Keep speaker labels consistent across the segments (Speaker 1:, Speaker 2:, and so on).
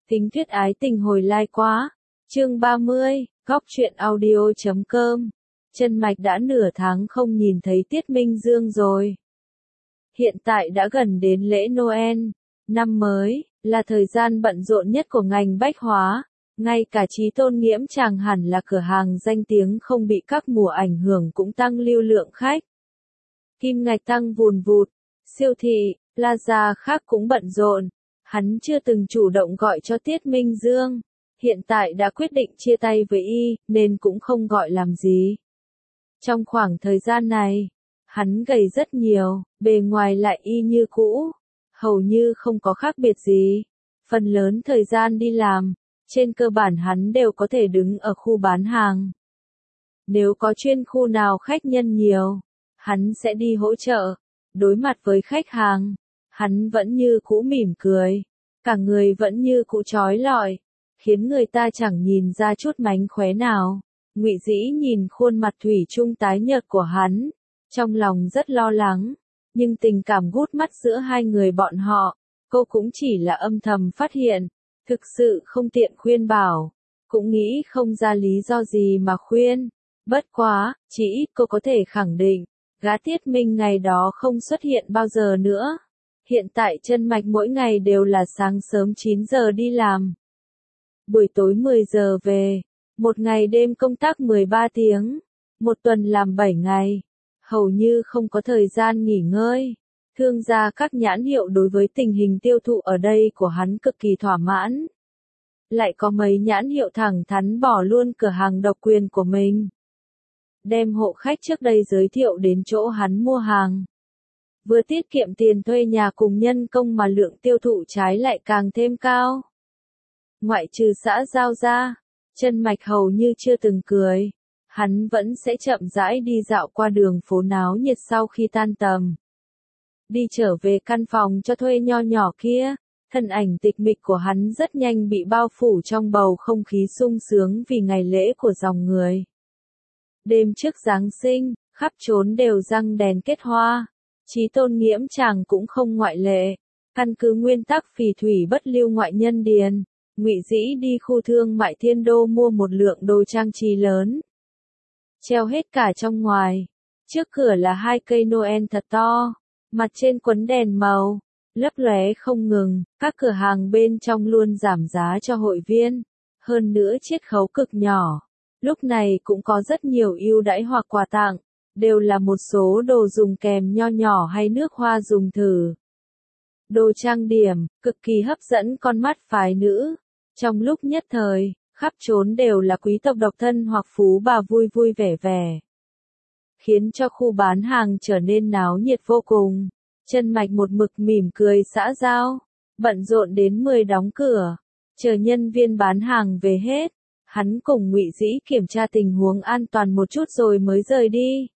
Speaker 1: Tính thuyết ái tình hồi lai quá. Chương 30, góc truyện audio.com. Chân Mạch đã nửa tháng không nhìn thấy Tiết Minh Dương rồi. Hiện tại đã gần đến lễ Noel, năm mới, là thời gian bận rộn nhất của ngành bách hóa. Ngay cả Chí Tôn Nghiễm Tràng hẳn là cửa hàng danh tiếng không bị các mùa ảnh hưởng cũng tăng lưu lượng khách. Kim ngạch tăng vùn vụt, siêu thị, plaza khác cũng bận rộn. Hắn chưa từng chủ động gọi cho Tiết Minh Dương. Hiện tại đã quyết định chia tay với y, nên cũng không gọi làm gì. Trong khoảng thời gian này, hắn gầy rất nhiều, bề ngoài lại y như cũ, hầu như không có khác biệt gì. Phần lớn thời gian đi làm, trên cơ bản hắn đều có thể đứng ở khu bán hàng. Nếu có chuyên khu nào khách nhân nhiều, hắn sẽ đi hỗ trợ. Đối mặt với khách hàng, hắn vẫn như cũ mỉm cười, cả người vẫn như cũ trói lọi, khiến người ta chẳng nhìn ra chút mánh khóe nào. Ngụy Dĩ nhìn khuôn mặt thủy chung tái nhợt của hắn, trong lòng rất lo lắng, nhưng tình cảm gút mắt giữa hai người bọn họ, cô cũng chỉ là âm thầm phát hiện, thực sự không tiện khuyên bảo, cũng nghĩ không ra lý do gì mà khuyên. Bất quá, chỉ ít cô có thể khẳng định, gã Tiết Minh ngày đó không xuất hiện bao giờ nữa. Hiện tại Chân Mạch mỗi ngày đều là sáng sớm 9 giờ đi làm, buổi tối 10 giờ về, một ngày đêm công tác 13 tiếng, một tuần làm 7 ngày, hầu như không có thời gian nghỉ ngơi. Thương gia các nhãn hiệu đối với tình hình tiêu thụ ở đây của hắn cực kỳ thỏa mãn. Lại có mấy nhãn hiệu thẳng thắn bỏ luôn cửa hàng độc quyền của mình, đem hộ khách trước đây giới thiệu đến chỗ hắn mua hàng. Vừa tiết kiệm tiền thuê nhà cùng nhân công mà lượng tiêu thụ trái lại càng thêm cao. Ngoại trừ xã giao ra, Chân Mạch hầu như chưa từng cười. Hắn vẫn sẽ chậm rãi đi dạo qua đường phố náo nhiệt sau khi tan tầm. Đi trở về căn phòng cho thuê nho nhỏ kia, thân ảnh tịch mịch của hắn rất nhanh bị bao phủ trong bầu không khí sung sướng vì ngày lễ của dòng người. Đêm trước Giáng sinh, khắp trốn đều răng đèn kết hoa. Chí Tôn Nghiễm Tràng cũng không ngoại lệ. Căn cứ nguyên tắc phì thủy bất lưu ngoại nhân điền, Ngụy Dĩ đi khu thương mại Thiên Đô mua một lượng đồ trang trí lớn, treo hết cả trong ngoài. Trước cửa là 2 cây Noel thật to, mặt trên quấn đèn màu, lấp lóe không ngừng. Các cửa hàng bên trong luôn giảm giá cho hội viên, hơn nữa chiết khấu cực nhỏ. Lúc này cũng có rất nhiều ưu đãi hoặc quà tặng, đều là một số đồ dùng kèm nho nhỏ hay nước hoa dùng thử. Đồ trang điểm, cực kỳ hấp dẫn con mắt phái nữ. Trong lúc nhất thời, khắp trốn đều là quý tộc độc thân hoặc phú bà vui vui vẻ vẻ, khiến cho khu bán hàng trở nên náo nhiệt vô cùng. Chân Mạch một mực mỉm cười xã giao, bận rộn đến 10 đóng cửa, chờ nhân viên bán hàng về hết, hắn cùng Ngụy Dĩ kiểm tra tình huống an toàn một chút rồi mới rời đi.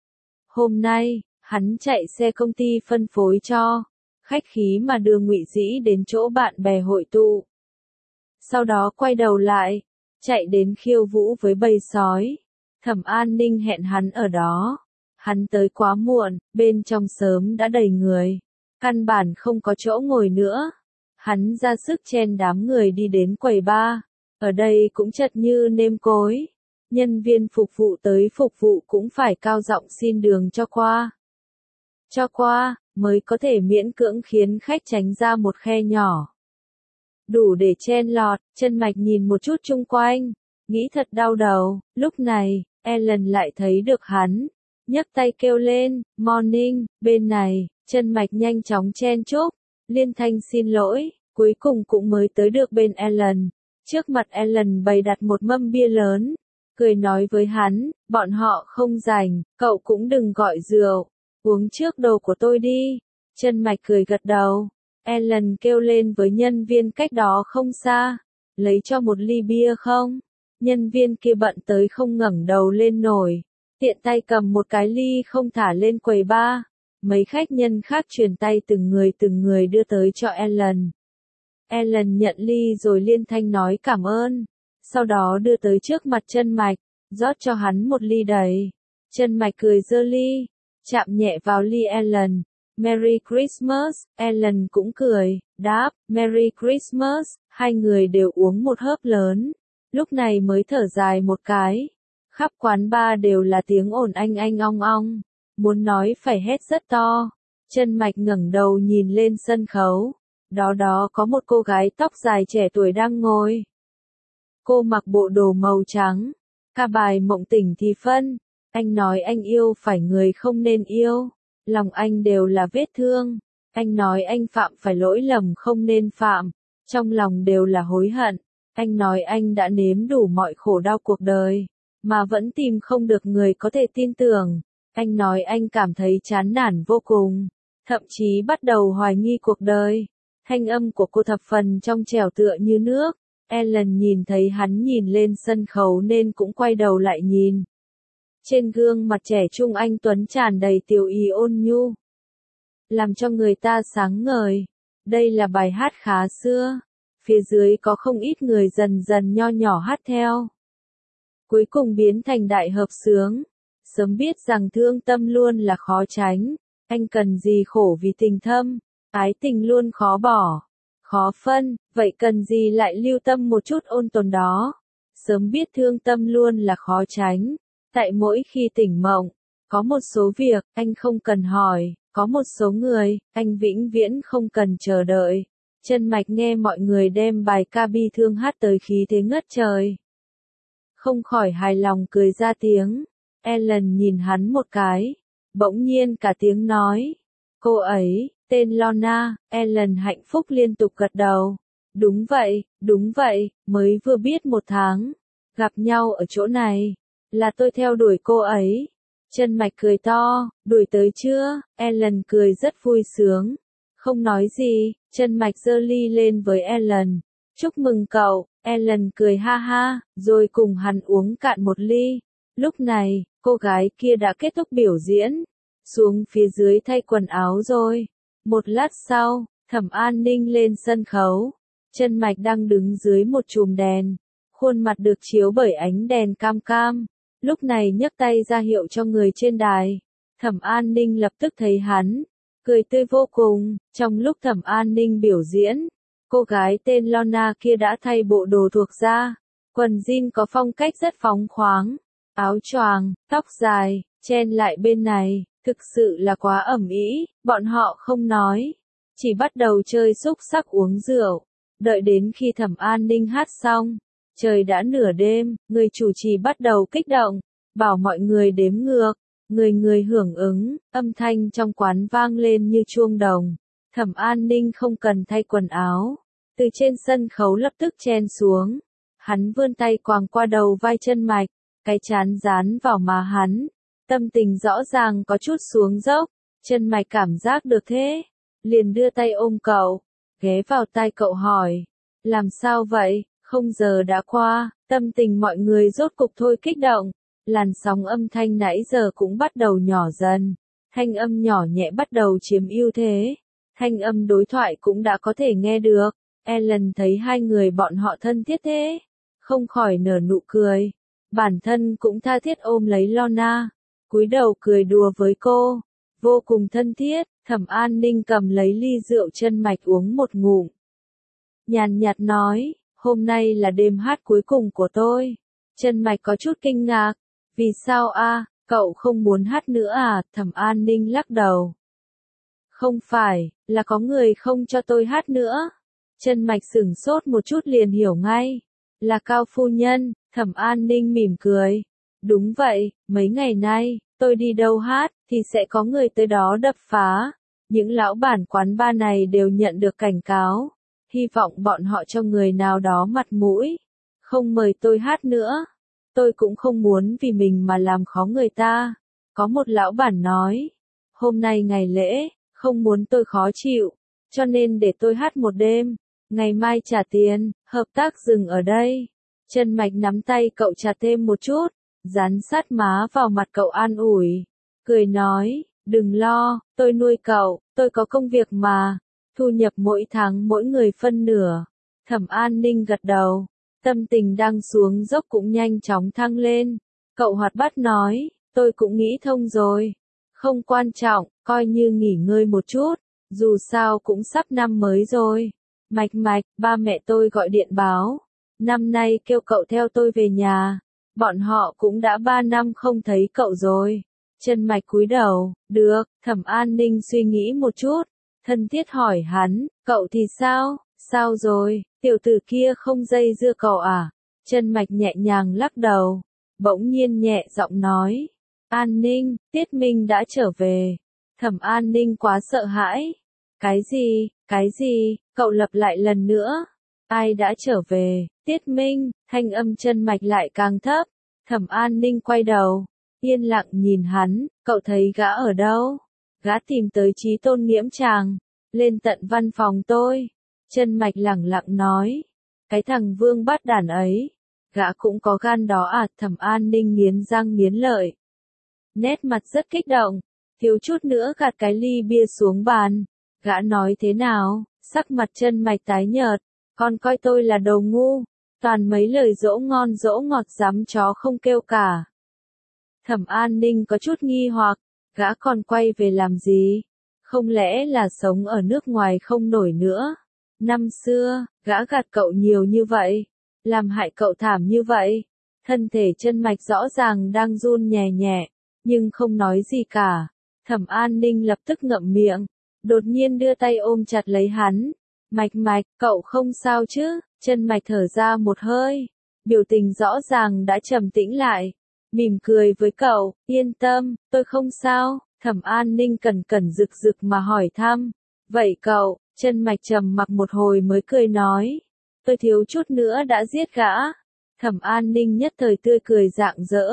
Speaker 1: Hôm nay, hắn chạy xe công ty phân phối cho, khách khí mà đưa Ngụy Dĩ đến chỗ bạn bè hội tụ. Sau đó quay đầu lại, chạy đến khiêu vũ với bầy sói. Thẩm An Ninh hẹn hắn ở đó. Hắn tới quá muộn, bên trong sớm đã đầy người, căn bản không có chỗ ngồi nữa. Hắn ra sức chen đám người đi đến quầy bar, ở đây cũng chật như nêm cối. Nhân viên phục vụ tới phục vụ cũng phải cao giọng xin đường cho qua. Cho qua, mới có thể miễn cưỡng khiến khách tránh ra một khe nhỏ, đủ để chen lọt. Chân Mạch nhìn một chút chung quanh, nghĩ thật đau đầu. Lúc này, Ellen lại thấy được hắn, nhấc tay kêu lên, "Morning." Bên này, Chân Mạch nhanh chóng chen chúc, liên thanh xin lỗi, cuối cùng cũng mới tới được bên Ellen. Trước mặt Ellen bày đặt một mâm bia lớn, cười nói với hắn, "Bọn họ không rảnh, cậu cũng đừng gọi rượu, uống trước đồ của tôi đi." Chân Mạch cười gật đầu. Ellen kêu lên với nhân viên cách đó không xa, "Lấy cho một ly bia không?" Nhân viên kia bận tới không ngẩng đầu lên nổi, tiện tay cầm một cái ly không thả lên quầy bar. Mấy khách nhân khác truyền tay từng người đưa tới cho Ellen. Ellen nhận ly rồi liên thanh nói cảm ơn, sau đó đưa tới trước mặt Chân Mạch, rót cho hắn một ly đầy. Chân Mạch cười giơ ly, chạm nhẹ vào ly Ellen, Merry Christmas, Ellen cũng cười, đáp, Merry Christmas, hai người đều uống một hớp lớn, lúc này mới thở dài một cái. Khắp quán bar đều là tiếng ồn anh ong ong, muốn nói phải hét rất to. Chân Mạch ngẩng đầu nhìn lên sân khấu, đó có một cô gái tóc dài trẻ tuổi đang ngồi. Cô mặc bộ đồ màu trắng, ca bài mộng tỉnh thì phân, anh nói anh yêu phải người không nên yêu, lòng anh đều là vết thương, anh nói anh phạm phải lỗi lầm không nên phạm, trong lòng đều là hối hận, anh nói anh đã nếm đủ mọi khổ đau cuộc đời, mà vẫn tìm không được người có thể tin tưởng, anh nói anh cảm thấy chán nản vô cùng, thậm chí bắt đầu hoài nghi cuộc đời. Thanh âm của cô thập phần trong trẻo tựa như nước. Ellen nhìn thấy hắn nhìn lên sân khấu nên cũng quay đầu lại nhìn. Trên gương mặt trẻ trung anh tuấn tràn đầy tiểu ý ôn nhu, làm cho người ta sáng ngời. Đây là bài hát khá xưa. Phía dưới có không ít người dần dần nho nhỏ hát theo. Cuối cùng biến thành đại hợp xướng. Sớm biết rằng thương tâm luôn là khó tránh. Anh cần gì khổ vì tình thâm. Ái tình luôn khó bỏ, khó phân, vậy cần gì lại lưu tâm một chút ôn tồn đó. Sớm biết thương tâm luôn là khó tránh, tại mỗi khi tỉnh mộng, có một số việc, anh không cần hỏi, có một số người, anh vĩnh viễn không cần chờ đợi. Chân Mạch nghe mọi người đem bài ca bi thương hát tới khí thế ngất trời. Không khỏi hài lòng cười ra tiếng, Ellen nhìn hắn một cái, bỗng nhiên cả tiếng nói, cô ấy, tên Lorna. Ellen hạnh phúc liên tục gật đầu. Đúng vậy, mới vừa biết 1 tháng. Gặp nhau ở chỗ này. Là tôi theo đuổi cô ấy. Chân Mạch cười to, đuổi tới chưa? Ellen cười rất vui sướng. Không nói gì, Chân Mạch giơ ly lên với Ellen. Chúc mừng cậu, Ellen cười ha ha, rồi cùng hắn uống cạn một ly. Lúc này, cô gái kia đã kết thúc biểu diễn. Xuống phía dưới thay quần áo rồi. Một lát sau, Thẩm An Ninh lên sân khấu. Chân Mạch đang đứng dưới một chùm đèn. Khuôn mặt được chiếu bởi ánh đèn cam cam. Lúc này nhấc tay ra hiệu cho người trên đài. Thẩm An Ninh lập tức thấy hắn. Cười tươi vô cùng. Trong lúc Thẩm An Ninh biểu diễn, cô gái tên Lorna kia đã thay bộ đồ thuộc da. Quần jean có phong cách rất phóng khoáng. Áo choàng, tóc dài, chen lại bên này. Thực sự là quá ẩm ý, bọn họ không nói. Chỉ bắt đầu chơi xúc xắc uống rượu. Đợi đến khi Thẩm An Ninh hát xong. Trời đã nửa đêm, người chủ trì bắt đầu kích động. Bảo mọi người đếm ngược. Người hưởng ứng, âm thanh trong quán vang lên như chuông đồng. Thẩm An Ninh không cần thay quần áo. Từ trên sân khấu lập tức chen xuống. Hắn vươn tay quàng qua đầu vai Chân Mạch. Cái trán dán vào má hắn. Tâm tình rõ ràng có chút xuống dốc, Chân Mạch cảm giác được thế, liền đưa tay ôm cậu, ghé vào tai cậu hỏi, làm sao vậy, không giờ đã qua, tâm tình mọi người rốt cục thôi kích động, làn sóng âm thanh nãy giờ cũng bắt đầu nhỏ dần, thanh âm nhỏ nhẹ bắt đầu chiếm ưu thế, thanh âm đối thoại cũng đã có thể nghe được, Ellen thấy hai người bọn họ thân thiết thế, không khỏi nở nụ cười, bản thân cũng tha thiết ôm lấy Lorna. Cúi đầu cười đùa với cô, vô cùng thân thiết. Thẩm An Ninh cầm lấy ly rượu Chân Mạch uống một ngụm. Nhàn nhạt nói, hôm nay là đêm hát cuối cùng của tôi. Chân Mạch có chút kinh ngạc, vì sao a, cậu không muốn hát nữa à? Thẩm An Ninh lắc đầu. Không phải, là có người không cho tôi hát nữa. Chân Mạch sửng sốt một chút liền hiểu ngay, là Cao phu nhân. Thẩm An Ninh mỉm cười. Đúng vậy, mấy ngày nay, tôi đi đâu hát, thì sẽ có người tới đó đập phá. Những lão bản quán bar này đều nhận được cảnh cáo. Hy vọng bọn họ cho người nào đó mặt mũi. Không mời tôi hát nữa. Tôi cũng không muốn vì mình mà làm khó người ta. Có một lão bản nói, hôm nay ngày lễ, không muốn tôi khó chịu. Cho nên để tôi hát một đêm. Ngày mai trả tiền, hợp tác dừng ở đây. Chân Mạch nắm tay cậu chặt thêm một chút. Dán sát má vào mặt cậu an ủi, cười nói, đừng lo, tôi nuôi cậu, tôi có công việc mà, thu nhập mỗi tháng mỗi người phân nửa. Thẩm An Ninh gật đầu, tâm tình đang xuống dốc cũng nhanh chóng thăng lên, cậu hoạt bát nói, tôi cũng nghĩ thông rồi, Không quan trọng, coi như nghỉ ngơi một chút, dù sao cũng sắp năm mới rồi. Mạch, ba mẹ tôi gọi điện báo, năm nay kêu cậu theo tôi về nhà, bọn họ cũng đã 3 năm không thấy cậu rồi. Chân Mạch cúi đầu, được, Thẩm An Ninh suy nghĩ một chút, thân thiết hỏi hắn, cậu thì sao, sao rồi, tiểu tử kia không dây dưa cậu à? Chân Mạch nhẹ nhàng lắc đầu, bỗng nhiên nhẹ giọng nói, An Ninh, Tiết Minh đã trở về. Thẩm An Ninh quá sợ hãi. Cái gì, cậu lặp lại lần nữa. Ai đã trở về, Tiết Minh, thanh âm Chân Mạch lại càng thấp. Thẩm An Ninh quay đầu, yên lặng nhìn hắn, cậu thấy gã ở đâu? Gã tìm tới Chí Tôn Nghiễm Tràng, lên tận văn phòng tôi. Chân Mạch lẳng lặng nói, cái thằng vương bắt đản ấy, gã cũng có gan đó à? Thẩm An Ninh nghiến răng nghiến lợi. Nét mặt rất kích động, thiếu chút nữa gạt cái ly bia xuống bàn. Gã nói thế nào? Sắc mặt Chân Mạch tái nhợt, con coi tôi là đồ ngu, toàn mấy lời dỗ ngon dỗ ngọt dám chó không kêu cả. Thẩm An Ninh có chút nghi hoặc, gã còn quay về làm gì? Không lẽ là sống ở nước ngoài không nổi nữa? Năm xưa, gã gạt cậu nhiều như vậy, làm hại cậu thảm như vậy. Thân thể Chân Mạch rõ ràng đang run nhẹ nhẹ, nhưng không nói gì cả. Thẩm An Ninh lập tức ngậm miệng, đột nhiên đưa tay ôm chặt lấy hắn. Mạch, cậu không sao chứ? Chân Mạch thở ra một hơi, biểu tình rõ ràng đã trầm tĩnh lại, mỉm cười với cậu, yên tâm, tôi không sao. Thẩm An Ninh cẩn cẩn rực rực mà hỏi thăm, vậy cậu? Chân Mạch trầm mặc một hồi mới cười nói, tôi thiếu chút nữa đã giết gã. Thẩm An Ninh nhất thời tươi cười rạng rỡ,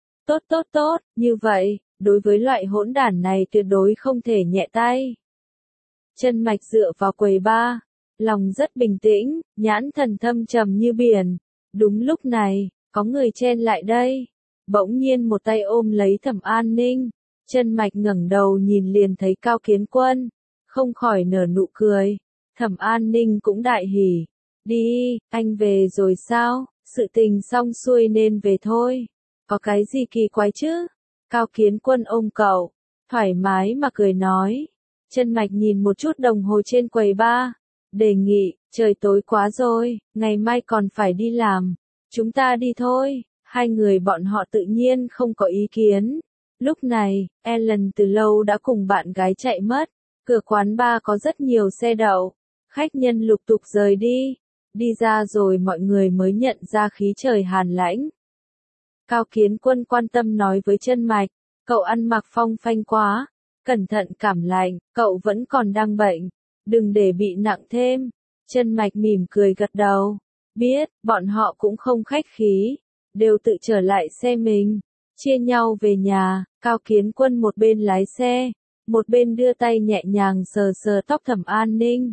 Speaker 1: tốt, như vậy, đối với loại hỗn đản này tuyệt đối không thể nhẹ tay. Chân Mạch dựa vào quầy bar, lòng rất bình tĩnh, nhãn thần thâm trầm như biển. Đúng lúc này, có người chen lại đây, bỗng nhiên một tay ôm lấy Thẩm An Ninh. Chân Mạch ngẩng đầu nhìn liền thấy Cao Kiến Quân, không khỏi nở nụ cười. Thẩm An Ninh cũng đại hỉ, đi, anh về rồi sao? Sự tình xong xuôi nên về thôi. Có cái gì kỳ quái chứ? Cao Kiến Quân ôm cậu, thoải mái mà cười nói. Chân Mạch nhìn một chút đồng hồ trên quầy bar, đề nghị, trời tối quá rồi, ngày mai còn phải đi làm, chúng ta đi thôi. Hai người bọn họ tự nhiên không có ý kiến. Lúc này, Ellen từ lâu đã cùng bạn gái chạy mất, cửa quán bar có rất nhiều xe đậu, khách nhân lục tục rời đi. Đi ra rồi mọi người mới nhận ra khí trời hàn lãnh. Cao Kiến Quân quan tâm nói với Chân Mạch, cậu ăn mặc phong phanh quá, cẩn thận cảm lạnh, cậu vẫn còn đang bệnh, đừng để bị nặng thêm. Chân Mạch mỉm cười gật đầu, biết, bọn họ cũng không khách khí, đều tự trở lại xe mình, chia nhau về nhà. Cao Kiến Quân một bên lái xe, một bên đưa tay nhẹ nhàng sờ sờ tóc Thẩm An Ninh.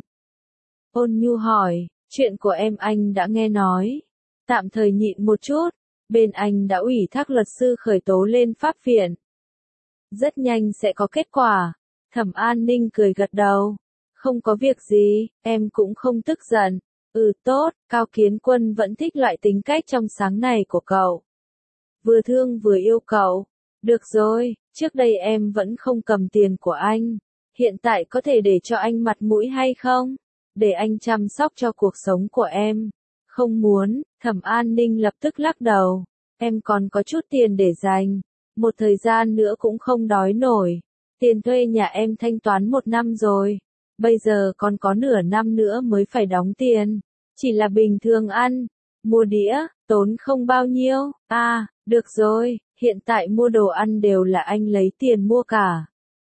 Speaker 1: Ôn nhu hỏi, chuyện của em anh đã nghe nói, tạm thời nhịn một chút, bên anh đã ủy thác luật sư khởi tố lên pháp viện. Rất nhanh sẽ có kết quả. Thẩm An Ninh cười gật đầu, không có việc gì, em cũng không tức giận. Tốt, Cao Kiến Quân vẫn thích loại tính cách trong sáng này của cậu. Vừa thương vừa yêu cậu. Được rồi, trước đây em vẫn không cầm tiền của anh, hiện tại có thể để cho anh mặt mũi hay không? Để anh chăm sóc cho cuộc sống của em. Không muốn. Thẩm An Ninh lập tức lắc đầu, em còn có chút tiền để dành, một thời gian nữa cũng không đói nổi. Tiền thuê nhà em thanh toán 1 năm rồi, bây giờ còn có nửa năm nữa mới phải đóng tiền. Chỉ là bình thường ăn, mua đĩa, tốn không bao nhiêu. Được rồi, hiện tại mua đồ ăn đều là anh lấy tiền mua cả.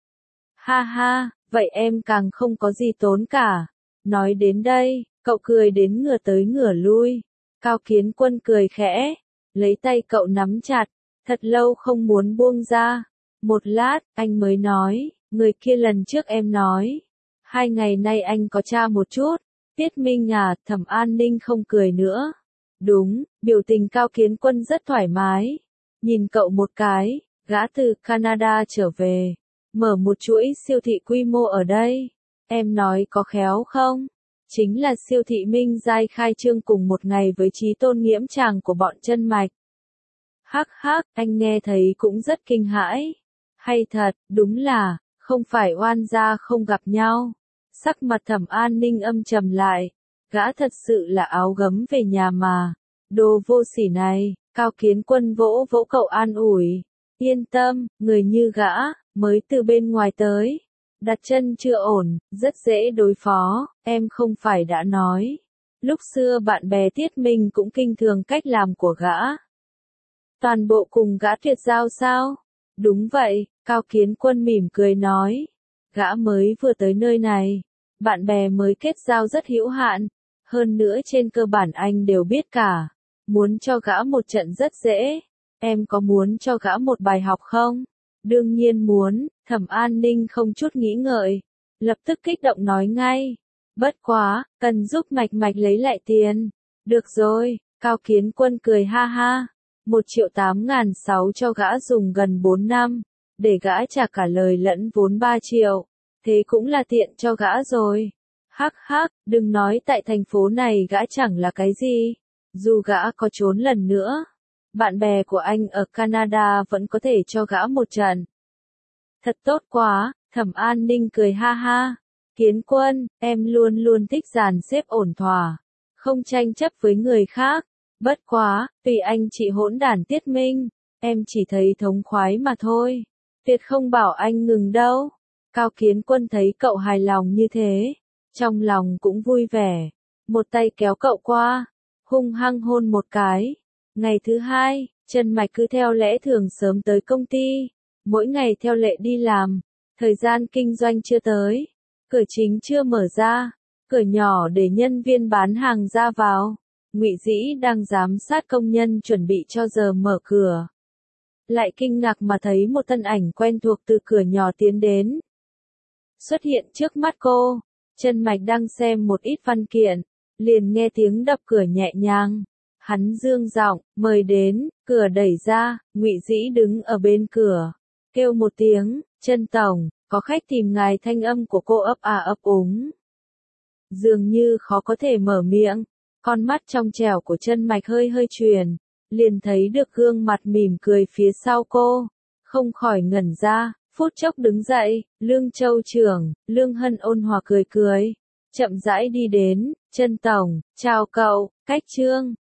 Speaker 1: Ha ha, vậy em càng không có gì tốn cả. Nói đến đây, cậu cười đến ngửa tới ngửa lui. Cao Kiến Quân cười khẽ, lấy tay cậu nắm chặt, thật lâu không muốn buông ra. Một lát, anh mới nói, người kia lần trước em nói. 2 ngày nay anh có tra một chút. Tiết Minh à? Thẩm An Ninh không cười nữa. Đúng, biểu tình Cao Kiến Quân rất thoải mái. Nhìn cậu một cái, gã từ Canada trở về, mở một chuỗi siêu thị quy mô ở đây. Em nói có khéo không? Chính là siêu thị Minh Giai khai trương cùng một ngày với Chí Tôn Nghiễm Tràng của bọn Chân Mạch. Hắc, anh nghe thấy cũng rất kinh hãi. Hay thật, đúng là, không phải oan gia không gặp nhau. Sắc mặt Thẩm An Ninh âm trầm lại, gã thật sự là áo gấm về nhà mà. Đồ vô sỉ này, Cao Kiến Quân vỗ vỗ cậu an ủi. Yên tâm, người như gã, mới từ bên ngoài tới. Đặt chân chưa ổn, rất dễ đối phó, em không phải đã nói. Lúc xưa bạn bè Tiết Minh cũng kinh thường cách làm của gã. Toàn bộ cùng gã tuyệt giao sao? Đúng vậy, Cao Kiến Quân mỉm cười nói. Gã mới vừa tới nơi này, bạn bè mới kết giao rất hữu hạn. Hơn nữa trên cơ bản anh đều biết cả. Muốn cho gã một trận rất dễ. Em có muốn cho gã một bài học không? Đương nhiên muốn, Thẩm An Ninh không chút nghĩ ngợi. Lập tức kích động nói ngay. Bất quá, cần giúp Mạch Mạch lấy lại tiền. Được rồi, Cao Kiến Quân cười ha ha. 1.8.600.000 cho gã dùng gần 4 năm. Để gã trả cả lời lẫn vốn 3 triệu. Thế cũng là tiện cho gã rồi. Hắc hắc, đừng nói tại thành phố này gã chẳng là cái gì. Dù gã có trốn lần nữa, bạn bè của anh ở Canada vẫn có thể cho gã một trận. Thật tốt quá, Thẩm An Ninh cười ha ha. Kiến Quân, em luôn luôn thích dàn xếp ổn thỏa, không tranh chấp với người khác. Bất quá, tùy anh chị hỗn đản Tiết Minh, em chỉ thấy thống khoái mà thôi. Tuyệt không bảo anh ngừng đâu. Cao Kiến Quân thấy cậu hài lòng như thế, trong lòng cũng vui vẻ. Một tay kéo cậu qua, hung hăng hôn một cái. Ngày thứ hai, Trần Mạch cứ theo lẽ thường sớm tới công ty, mỗi ngày theo lệ đi làm. Thời gian kinh doanh chưa tới, cửa chính chưa mở ra, cửa nhỏ để nhân viên bán hàng ra vào. Ngụy Dĩ đang giám sát công nhân chuẩn bị cho giờ mở cửa. Lại kinh ngạc mà thấy một thân ảnh quen thuộc từ cửa nhỏ tiến đến. Xuất hiện trước mắt cô, Trần Mạch đang xem một ít văn kiện, liền nghe tiếng đập cửa nhẹ nhàng. Hắn dương giọng, mời đến, cửa đẩy ra, Ngụy Dĩ đứng ở bên cửa, kêu một tiếng, Trần tổng, có khách tìm ngài. Thanh âm của cô ấp à ấp úng. Dường như khó có thể mở miệng, con mắt trong trẻo của Trần Mạch hơi hơi chuyển, liền thấy được gương mặt mỉm cười phía sau cô, không khỏi ngẩn ra, phút chốc đứng dậy, Lương Châu trưởng, Lương Hân ôn hòa cười cười, chậm rãi đi đến, Trần tổng, chào cậu, cách Trương.